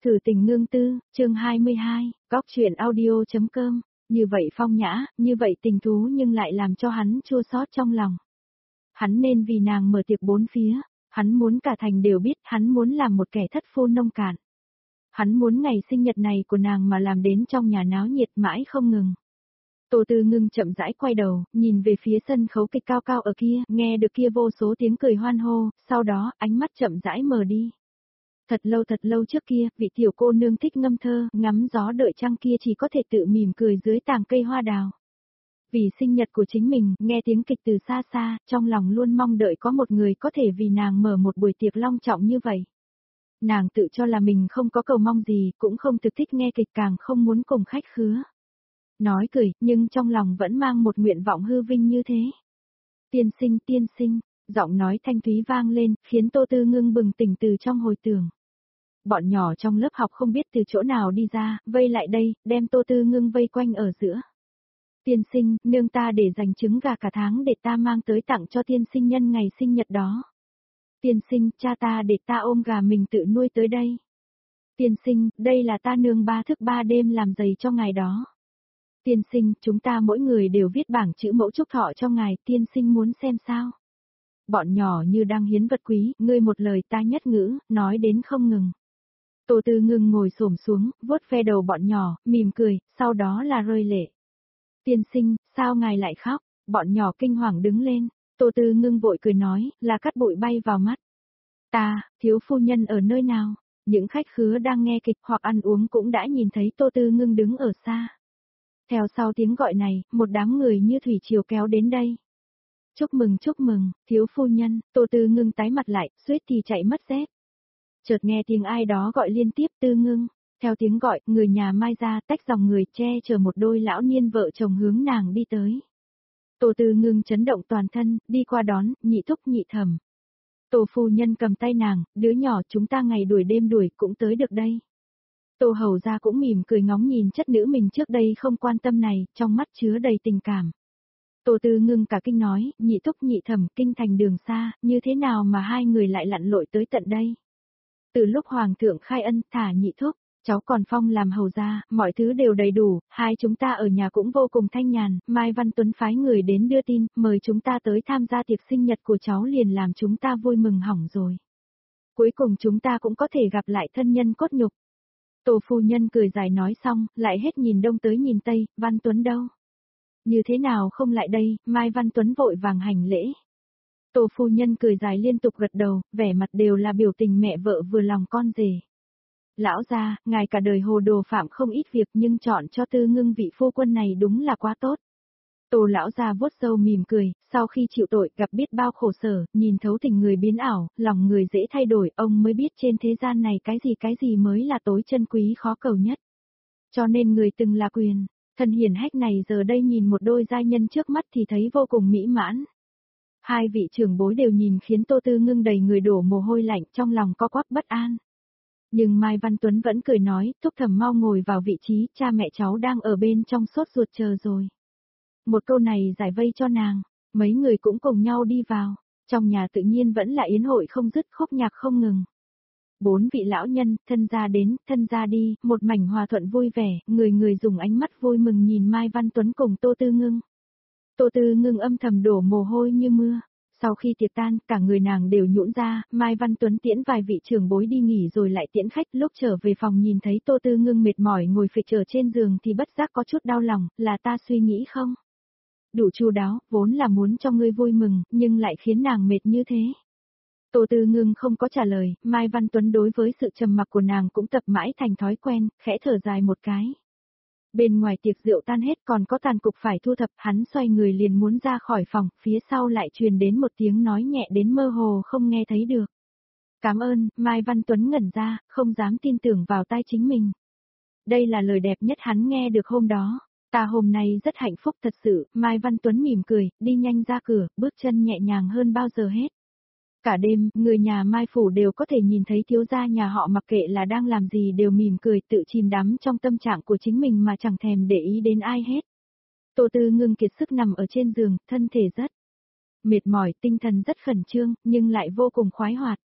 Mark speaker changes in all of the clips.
Speaker 1: Cử tình ngương tư, chương 22, góc truyện audio.com, như vậy phong nhã, như vậy tình thú nhưng lại làm cho hắn chua xót trong lòng. Hắn nên vì nàng mở tiệc bốn phía, hắn muốn cả thành đều biết hắn muốn làm một kẻ thất phu nông cạn. Hắn muốn ngày sinh nhật này của nàng mà làm đến trong nhà náo nhiệt mãi không ngừng. Tô Tư Ngưng chậm rãi quay đầu, nhìn về phía sân khấu kịch cao cao ở kia, nghe được kia vô số tiếng cười hoan hô, sau đó ánh mắt chậm rãi mờ đi. Thật lâu trước kia, vị tiểu cô nương thích ngâm thơ, ngắm gió đợi trăng kia chỉ có thể tự mỉm cười dưới tàng cây hoa đào. Vì sinh nhật của chính mình, nghe tiếng kịch từ xa xa, trong lòng luôn mong đợi có một người có thể vì nàng mở một buổi tiệc long trọng như vậy. Nàng tự cho là mình không có cầu mong gì, cũng không thực thích nghe kịch càng không muốn cùng khách khứa. Nói cười, nhưng trong lòng vẫn mang một nguyện vọng hư vinh như thế. Tiên sinh, giọng nói thanh thúy vang lên, khiến Tô Tư Ngưng bừng tỉnh từ trong hồi tưởng. Bọn nhỏ trong lớp học không biết từ chỗ nào đi ra, vây lại đây, đem Tô Tư Ngưng vây quanh ở giữa. Tiên sinh, nương ta để dành trứng gà cả tháng để ta mang tới tặng cho tiên sinh nhân ngày sinh nhật đó. Tiên sinh, cha ta để ta ôm gà mình tự nuôi tới đây. Tiên sinh, đây là ta nương 3 thức 3 đêm làm giày cho ngài đó. Tiên sinh, chúng ta mỗi người đều viết bảng chữ mẫu chúc thọ cho ngài, tiên sinh muốn xem sao? Bọn nhỏ như đang hiến vật quý, ngươi một lời ta nhất ngữ, nói đến không ngừng. Tô Tư Ngưng ngồi xổm xuống, vuốt ve đầu bọn nhỏ, mỉm cười, sau đó là rơi lệ. Tiên sinh, sao ngài lại khóc? Bọn nhỏ kinh hoàng đứng lên. Tô Tư Ngưng vội cười nói, là cát bụi bay vào mắt. Ta, thiếu phu nhân ở nơi nào? Những khách khứa đang nghe kịch hoặc ăn uống cũng đã nhìn thấy Tô Tư Ngưng đứng ở xa. Theo sau tiếng gọi này, một đám người như thủy triều kéo đến đây. Chúc mừng, thiếu phu nhân, Tô Tư Ngưng tái mặt lại, suýt thì chạy mất dép. Chợt nghe tiếng ai đó gọi liên tiếp Tư Ngưng, theo tiếng gọi, người nhà Mai ra tách dòng người che chở một đôi lão niên vợ chồng hướng nàng đi tới. Tô Tư Ngưng chấn động toàn thân, đi qua đón, nhị thúc nhị thẩm. Tô phu nhân cầm tay nàng, đứa nhỏ chúng ta ngày đuổi đêm đuổi cũng tới được đây. Tô hầu ra cũng mỉm cười ngóng nhìn chất nữ mình trước đây không quan tâm này, trong mắt chứa đầy tình cảm. Tô Tư Ngưng cả kinh nói, nhị thúc nhị thẩm kinh thành đường xa, như thế nào mà hai người lại lặn lội tới tận đây? Từ lúc hoàng thượng khai ân thả nhị thúc, cháu còn phong làm hầu gia, mọi thứ đều đầy đủ, hai chúng ta ở nhà cũng vô cùng thanh nhàn, Mai Văn Tuấn phái người đến đưa tin, mời chúng ta tới tham gia tiệc sinh nhật của cháu liền làm chúng ta vui mừng hỏng rồi. Cuối cùng chúng ta cũng có thể gặp lại thân nhân cốt nhục. Tô phu nhân cười dài nói xong, lại hết nhìn đông tới nhìn tây, Văn Tuấn đâu? Như thế nào không lại đây, Mai Văn Tuấn vội vàng hành lễ. Tô phu nhân cười dài liên tục gật đầu, vẻ mặt đều là biểu tình mẹ vợ vừa lòng con rể. Lão gia, ngài cả đời hồ đồ phạm không ít việc nhưng chọn cho Tư Ngưng vị phu quân này đúng là quá tốt. Tô lão gia vuốt râu mỉm cười, sau khi chịu tội gặp biết bao khổ sở, nhìn thấu tình người biến ảo, lòng người dễ thay đổi, ông mới biết trên thế gian này cái gì mới là tối chân quý khó cầu nhất. Cho nên người từng là quyền, thân hiển hách này giờ đây nhìn một đôi giai nhân trước mắt thì thấy vô cùng mỹ mãn. Hai vị trưởng bối đều nhìn khiến Tô Tư Ngưng đầy người đổ mồ hôi lạnh trong lòng co quắp bất an. Nhưng Mai Văn Tuấn vẫn cười nói, thúc thẩm mau ngồi vào vị trí, cha mẹ cháu đang ở bên trong sốt ruột chờ rồi. Một câu này giải vây cho nàng, mấy người cũng cùng nhau đi vào, trong nhà tự nhiên vẫn là yến hội không dứt khúc nhạc không ngừng. 4 vị lão nhân, thân gia đến, thân gia đi, một mảnh hòa thuận vui vẻ, người người dùng ánh mắt vui mừng nhìn Mai Văn Tuấn cùng Tô Tư Ngưng. Tô Tư Ngưng âm thầm đổ mồ hôi như mưa. Sau khi tiệc tan, cả người nàng đều nhũn ra, Mai Văn Tuấn tiễn vài vị trưởng bối đi nghỉ rồi lại tiễn khách, lúc trở về phòng nhìn thấy Tô Tư Ngưng mệt mỏi ngồi phịch ở trên giường thì bất giác có chút đau lòng, là ta suy nghĩ không? Đủ chu đáo, vốn là muốn cho ngươi vui mừng, nhưng lại khiến nàng mệt như thế. Tô Tư Ngưng không có trả lời, Mai Văn Tuấn đối với sự trầm mặc của nàng cũng tập mãi thành thói quen, khẽ thở dài một cái. Bên ngoài tiệc rượu tan hết còn có tàn cục phải thu thập, hắn xoay người liền muốn ra khỏi phòng, phía sau lại truyền đến một tiếng nói nhẹ đến mơ hồ không nghe thấy được. Cảm ơn, Mai Văn Tuấn ngẩn ra, không dám tin tưởng vào tai chính mình. Đây là lời đẹp nhất hắn nghe được hôm đó. Ta hôm nay rất hạnh phúc thật sự, Mai Văn Tuấn mỉm cười, đi nhanh ra cửa, bước chân nhẹ nhàng hơn bao giờ hết. Cả đêm, người nhà Mai Phủ đều có thể nhìn thấy thiếu gia nhà họ mặc kệ là đang làm gì đều mỉm cười tự chìm đắm trong tâm trạng của chính mình mà chẳng thèm để ý đến ai hết. Tô Tư Ngưng kiệt sức nằm ở trên giường, thân thể rất mệt mỏi, tinh thần rất khẩn trương, nhưng lại vô cùng khoái hoạt.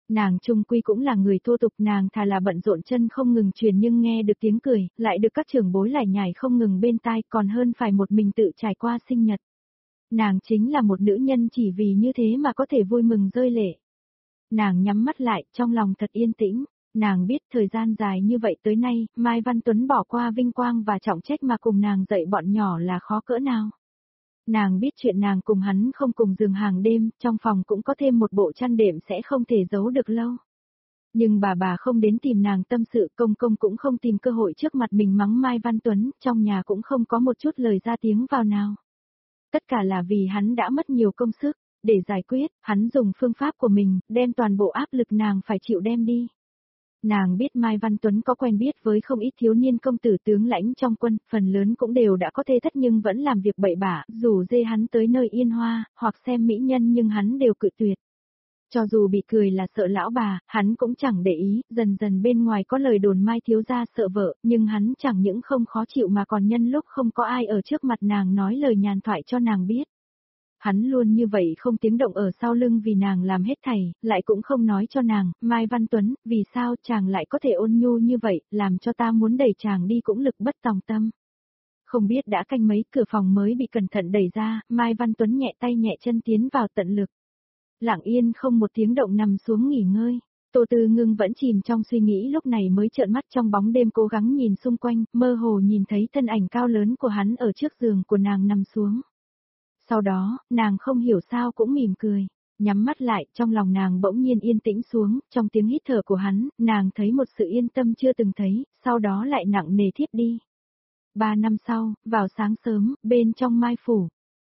Speaker 1: Nàng chung quy cũng là người thô tục, nàng thà là bận rộn chân không ngừng truyền nhưng nghe được tiếng cười, lại được các trưởng bối lải nhải không ngừng bên tai còn hơn phải một mình tự trải qua sinh nhật. Nàng chính là một nữ nhân chỉ vì như thế mà có thể vui mừng rơi lệ. Nàng nhắm mắt lại, trong lòng thật yên tĩnh. Nàng biết thời gian dài như vậy tới nay, Mai Văn Tuấn bỏ qua vinh quang và trọng trách mà cùng nàng dạy bọn nhỏ là khó cỡ nào. Nàng biết chuyện nàng cùng hắn không cùng giường hàng đêm, trong phòng cũng có thêm một bộ chăn đệm sẽ không thể giấu được lâu. Nhưng bà không đến tìm nàng tâm sự, công công cũng không tìm cơ hội trước mặt mình mắng Mai Văn Tuấn, trong nhà cũng không có một chút lời ra tiếng vào nào. Tất cả là vì hắn đã mất nhiều công sức, để giải quyết, hắn dùng phương pháp của mình, đem toàn bộ áp lực nàng phải chịu đem đi. Nàng biết Mai Văn Tuấn có quen biết với không ít thiếu niên công tử tướng lãnh trong quân, phần lớn cũng đều đã có thê thất nhưng vẫn làm việc bậy bạ, dù dê hắn tới nơi yên hoa, hoặc xem mỹ nhân nhưng hắn đều cự tuyệt. Cho dù bị cười là sợ lão bà, hắn cũng chẳng để ý, dần dần bên ngoài có lời đồn Mai thiếu gia sợ vợ, nhưng hắn chẳng những không khó chịu mà còn nhân lúc không có ai ở trước mặt nàng nói lời nhàn thoại cho nàng biết. Hắn luôn như vậy không tiếng động ở sau lưng vì nàng làm hết thảy, lại cũng không nói cho nàng, Mai Văn Tuấn, vì sao chàng lại có thể ôn nhu như vậy, làm cho ta muốn đẩy chàng đi cũng lực bất tòng tâm. Không biết đã canh mấy cửa phòng mới bị cẩn thận đẩy ra, Mai Văn Tuấn nhẹ tay nhẹ chân tiến vào tận lực. Lặng yên không một tiếng động nằm xuống nghỉ ngơi. Tô Tư Ngưng vẫn chìm trong suy nghĩ lúc này mới trợn mắt trong bóng đêm cố gắng nhìn xung quanh, mơ hồ nhìn thấy thân ảnh cao lớn của hắn ở trước giường của nàng nằm xuống. Sau đó, nàng không hiểu sao cũng mỉm cười, nhắm mắt lại, trong lòng nàng bỗng nhiên yên tĩnh xuống, trong tiếng hít thở của hắn, nàng thấy một sự yên tâm chưa từng thấy, sau đó lại nặng nề thiếp đi. 3 năm sau, vào sáng sớm, bên trong Mai phủ.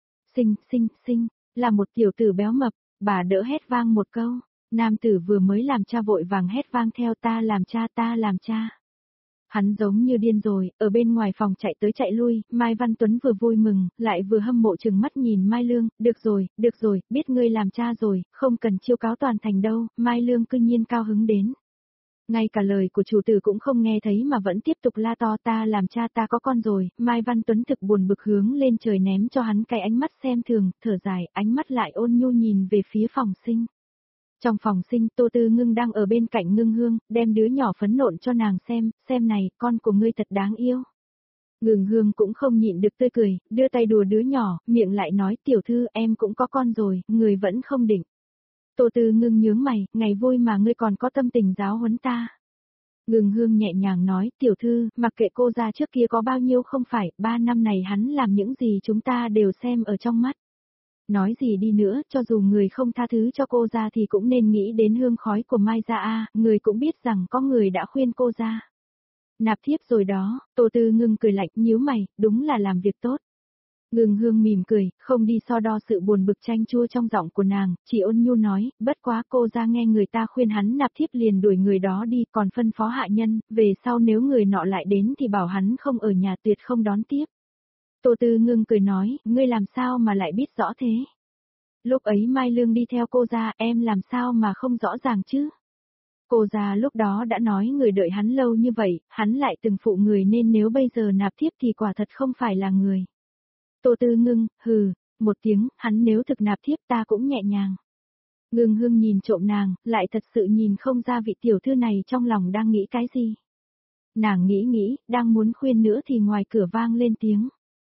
Speaker 1: Sinh, là một tiểu tử béo mập, bà đỡ hét vang một câu, nam tử vừa mới làm cha vội vàng hét vang theo ta làm cha. Hắn giống như điên rồi, ở bên ngoài phòng chạy tới chạy lui, Mai Văn Tuấn vừa vui mừng, lại vừa hâm mộ chừng mắt nhìn Mai Lương, được rồi, biết ngươi làm cha rồi, không cần chiêu cáo toàn thành đâu, Mai Lương cư nhiên cao hứng đến. Ngay cả lời của chủ tử cũng không nghe thấy mà vẫn tiếp tục la to ta làm cha ta có con rồi, Mai Văn Tuấn thực buồn bực hướng lên trời ném cho hắn cái ánh mắt xem thường, thở dài, ánh mắt lại ôn nhu nhìn về phía phòng sinh. Trong phòng sinh, Tô Tư Ngưng đang ở bên cạnh Ngưng Hương, đem đứa nhỏ phấn nộn cho nàng xem này, con của ngươi thật đáng yêu. Ngưng Hương cũng không nhịn được tươi cười, đưa tay đùa đứa nhỏ, miệng lại nói tiểu thư em cũng có con rồi, người vẫn không định. Tô Tư Ngưng nhướng mày, ngày vui mà ngươi còn có tâm tình giáo huấn ta. Ngưng Hương nhẹ nhàng nói, tiểu thư, mặc kệ cô ra trước kia có bao nhiêu không phải, 3 năm này hắn làm những gì chúng ta đều xem ở trong mắt. Nói gì đi nữa, cho dù người không tha thứ cho cô ra thì cũng nên nghĩ đến hương khói của Mai gia a, người cũng biết rằng có người đã khuyên cô ra. Nạp thiếp rồi đó, Tô Tư Ngưng cười lạnh nhíu mày, đúng là làm việc tốt. Ngưng Hương mỉm cười, không đi so đo sự buồn bực chanh chua trong giọng của nàng, chỉ ôn nhu nói, bất quá cô ra nghe người ta khuyên hắn nạp thiếp liền đuổi người đó đi, còn phân phó hạ nhân, về sau nếu người nọ lại đến thì bảo hắn không ở nhà tuyệt không đón tiếp. Tô Tư Ngưng cười nói, ngươi làm sao mà lại biết rõ thế? Lúc ấy Mai Lương đi theo cô ra, em làm sao mà không rõ ràng chứ? Cô ra lúc đó đã nói người đợi hắn lâu như vậy, hắn lại từng phụ người nên nếu bây giờ nạp thiếp thì quả thật không phải là người. Tô Tư Ngưng, hừ, một tiếng, hắn nếu thực nạp thiếp ta cũng nhẹ nhàng. Ngưng Hương nhìn trộm nàng, lại thật sự nhìn không ra vị tiểu thư này trong lòng đang nghĩ cái gì. Nàng nghĩ, đang muốn khuyên nữa thì ngoài cửa vang lên tiếng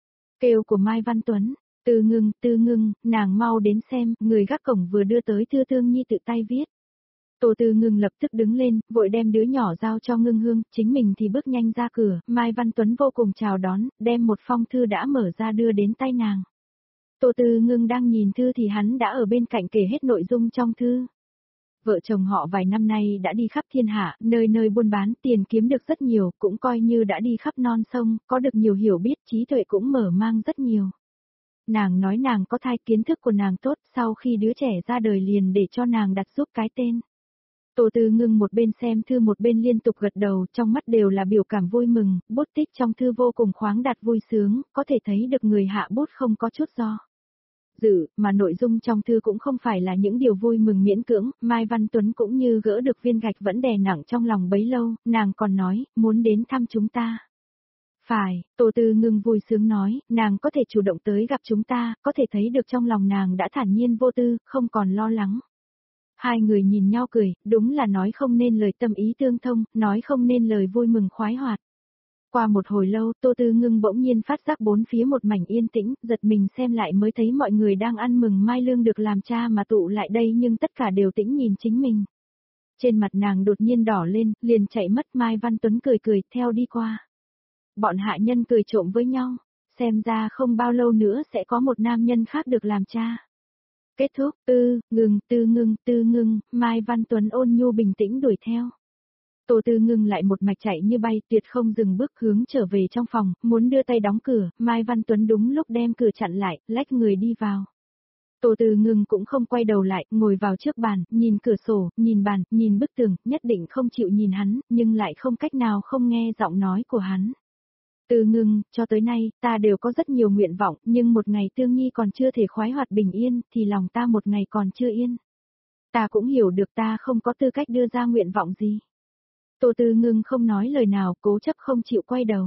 Speaker 1: kêu của Mai Văn Tuấn, Tư Ngưng, nàng mau đến xem, người gác cổng vừa đưa tới thư Thương Nhi tự tay viết. Tô Tư Ngưng lập tức đứng lên, vội đem đứa nhỏ giao cho Ngưng Hương, chính mình thì bước nhanh ra cửa, Mai Văn Tuấn vô cùng chào đón, đem một phong thư đã mở ra đưa đến tay nàng. Tô Tư Ngưng đang nhìn thư thì hắn đã ở bên cạnh kể hết nội dung trong thư. Vợ chồng họ vài năm nay đã đi khắp thiên hạ, nơi nơi buôn bán, tiền kiếm được rất nhiều, cũng coi như đã đi khắp non sông, có được nhiều hiểu biết, trí tuệ cũng mở mang rất nhiều. Nàng nói nàng có thai, kiến thức của nàng tốt, sau khi đứa trẻ ra đời liền để cho nàng đặt giúp cái tên. Tô Tư Ngưng một bên xem thư một bên liên tục gật đầu, trong mắt đều là biểu cảm vui mừng, bút tích trong thư vô cùng khoáng đạt vui sướng, có thể thấy được người hạ bút không có chút do dự, mà nội dung trong thư cũng không phải là những điều vui mừng miễn cưỡng, Mai Văn Tuấn cũng như gỡ được viên gạch vẫn đè nặng trong lòng bấy lâu, nàng còn nói, muốn đến thăm chúng ta. Phải, Tô Tư Ngưng vui sướng nói, nàng có thể chủ động tới gặp chúng ta, có thể thấy được trong lòng nàng đã thản nhiên vô tư, không còn lo lắng. Hai người nhìn nhau cười, đúng là nói không nên lời tâm ý tương thông, nói không nên lời vui mừng khoái hoạt. Qua một hồi lâu, Tô Tư Ngưng bỗng nhiên phát giác bốn phía một mảnh yên tĩnh, giật mình xem lại mới thấy mọi người đang ăn mừng Mai Lương được làm cha mà tụ lại đây nhưng tất cả đều tĩnh nhìn chính mình. Trên mặt nàng đột nhiên đỏ lên, liền chạy mất. Mai Văn Tuấn cười cười, theo đi qua. Bọn hạ nhân cười trộm với nhau, xem ra không bao lâu nữa sẽ có một nam nhân khác được làm cha. Kết thúc, Tư Ngưng, Mai Văn Tuấn ôn nhu bình tĩnh đuổi theo. Tô Tư Ngưng lại một mạch chạy như bay, tuyệt không dừng bước hướng trở về trong phòng, muốn đưa tay đóng cửa, Mai Văn Tuấn đúng lúc đem cửa chặn lại, lách người đi vào. Tô Tư Ngưng cũng không quay đầu lại, ngồi vào trước bàn, nhìn cửa sổ, nhìn bàn, nhìn bức tường, nhất định không chịu nhìn hắn, nhưng lại không cách nào không nghe giọng nói của hắn. Tư Ngưng, cho tới nay, ta đều có rất nhiều nguyện vọng, nhưng một ngày Tương Nhi còn chưa thể khoái hoạt bình yên, thì lòng ta một ngày còn chưa yên. Ta cũng hiểu được ta không có tư cách đưa ra nguyện vọng gì. Tô Tư Ngưng không nói lời nào, cố chấp không chịu quay đầu.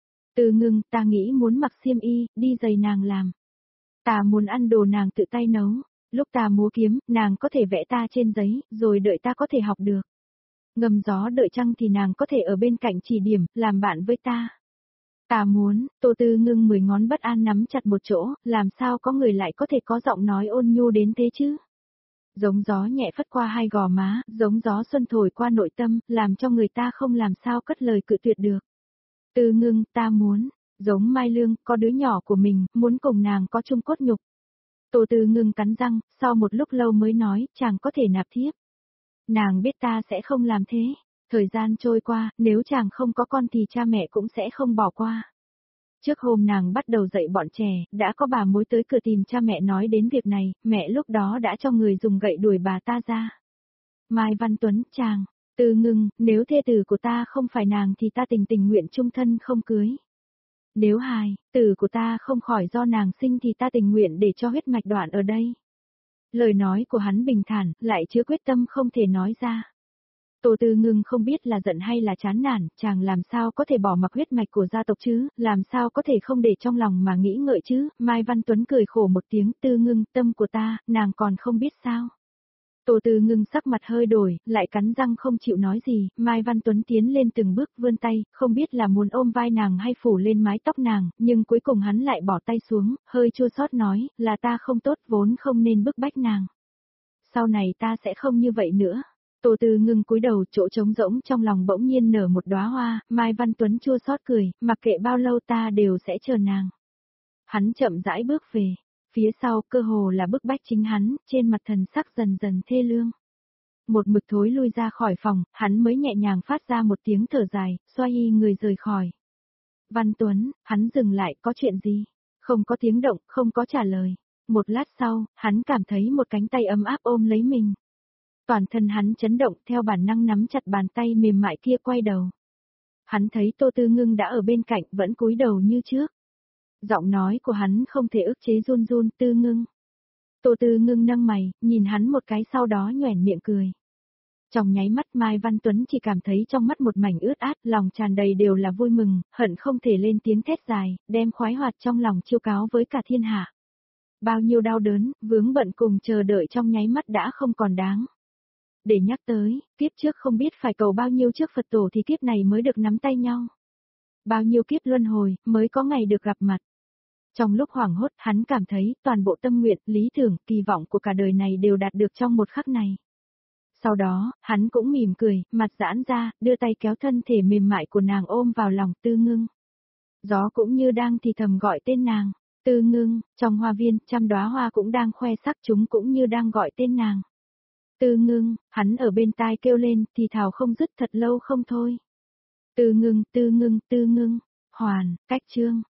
Speaker 1: Tư Ngưng, ta nghĩ muốn mặc xiêm y, đi giày nàng làm. Ta muốn ăn đồ nàng tự tay nấu, lúc ta múa kiếm, nàng có thể vẽ ta trên giấy, rồi đợi ta có thể học được. Ngầm gió đợi trăng thì nàng có thể ở bên cạnh chỉ điểm, làm bạn với ta. Ta muốn, Tô Tư Ngưng 10 ngón bất an nắm chặt một chỗ, làm sao có người lại có thể có giọng nói ôn nhu đến thế chứ? Giống gió nhẹ phất qua hai gò má, giống gió xuân thổi qua nội tâm, làm cho người ta không làm sao cất lời cự tuyệt được. Tư Ngưng, ta muốn, giống Mai Lương, có đứa nhỏ của mình, muốn cùng nàng có chung cốt nhục. Tô Tư Ngưng cắn răng, sau một lúc lâu mới nói, chàng có thể nạp thiếp. Nàng biết ta sẽ không làm thế. Thời gian trôi qua, nếu chàng không có con thì cha mẹ cũng sẽ không bỏ qua. Trước hôm nàng bắt đầu dạy bọn trẻ, đã có bà mối tới cửa tìm cha mẹ nói đến việc này, mẹ lúc đó đã cho người dùng gậy đuổi bà ta ra. Mai Văn Tuấn, chàng, Tư Ngưng, nếu thê tử của ta không phải nàng thì ta tình nguyện chung thân không cưới. Nếu hài, tử của ta không khỏi do nàng sinh thì ta tình nguyện để cho huyết mạch đoạn ở đây. Lời nói của hắn bình thản, lại chứa quyết tâm không thể nói ra. Tô Tư Ngưng không biết là giận hay là chán nản, chàng làm sao có thể bỏ mặc huyết mạch của gia tộc chứ, làm sao có thể không để trong lòng mà nghĩ ngợi chứ, Mai Văn Tuấn cười khổ một tiếng, Tư Ngưng, tâm của ta, nàng còn không biết sao. Tô Tư Ngưng sắc mặt hơi đổi, lại cắn răng không chịu nói gì, Mai Văn Tuấn tiến lên từng bước vươn tay, không biết là muốn ôm vai nàng hay phủ lên mái tóc nàng, nhưng cuối cùng hắn lại bỏ tay xuống, hơi chua xót nói, là ta không tốt vốn không nên bức bách nàng. Sau này ta sẽ không như vậy nữa. Tô Tư Ngưng cúi đầu, chỗ trống rỗng trong lòng bỗng nhiên nở một đóa hoa, Mai Văn Tuấn chua xót cười, mặc kệ bao lâu ta đều sẽ chờ nàng. Hắn chậm rãi bước về, phía sau cơ hồ là bức bách chính hắn, trên mặt thần sắc dần dần thê lương. Một mực thối lui ra khỏi phòng, hắn mới nhẹ nhàng phát ra một tiếng thở dài, xoay người rời khỏi. Văn Tuấn, hắn dừng lại, có chuyện gì? Không có tiếng động, không có trả lời. Một lát sau, hắn cảm thấy một cánh tay ấm áp ôm lấy mình. Toàn thân hắn chấn động, theo bản năng nắm chặt bàn tay mềm mại kia, quay đầu. Hắn thấy Tô Tư Ngưng đã ở bên cạnh, vẫn cúi đầu như trước. Giọng nói của hắn không thể ức chế run run, Tư Ngưng. Tô Tư Ngưng nâng mày, nhìn hắn một cái sau đó nhoẻn miệng cười. Trong nháy mắt Mai Văn Tuấn chỉ cảm thấy trong mắt một mảnh ướt át, lòng tràn đầy đều là vui mừng, hận không thể lên tiếng thét dài, đem khoái hoạt trong lòng chiêu cáo với cả thiên hạ. Bao nhiêu đau đớn, vướng bận cùng chờ đợi trong nháy mắt đã không còn đáng. Để nhắc tới, kiếp trước không biết phải cầu bao nhiêu trước Phật tổ thì kiếp này mới được nắm tay nhau. Bao nhiêu kiếp luân hồi, mới có ngày được gặp mặt. Trong lúc hoảng hốt, hắn cảm thấy toàn bộ tâm nguyện, lý tưởng, kỳ vọng của cả đời này đều đạt được trong một khắc này. Sau đó, hắn cũng mỉm cười, mặt giãn ra, đưa tay kéo thân thể mềm mại của nàng ôm vào lòng Tư Ngưng. Gió cũng như đang thì thầm gọi tên nàng, Tư Ngưng, trong hoa viên, trăm đóa hoa cũng đang khoe sắc, chúng cũng như đang gọi tên nàng. Tư Ngưng, hắn ở bên tai kêu lên, thì thào không dứt thật lâu không thôi. Tư Ngưng, Tư Ngưng, Tư Ngưng, hoàn, cách chương.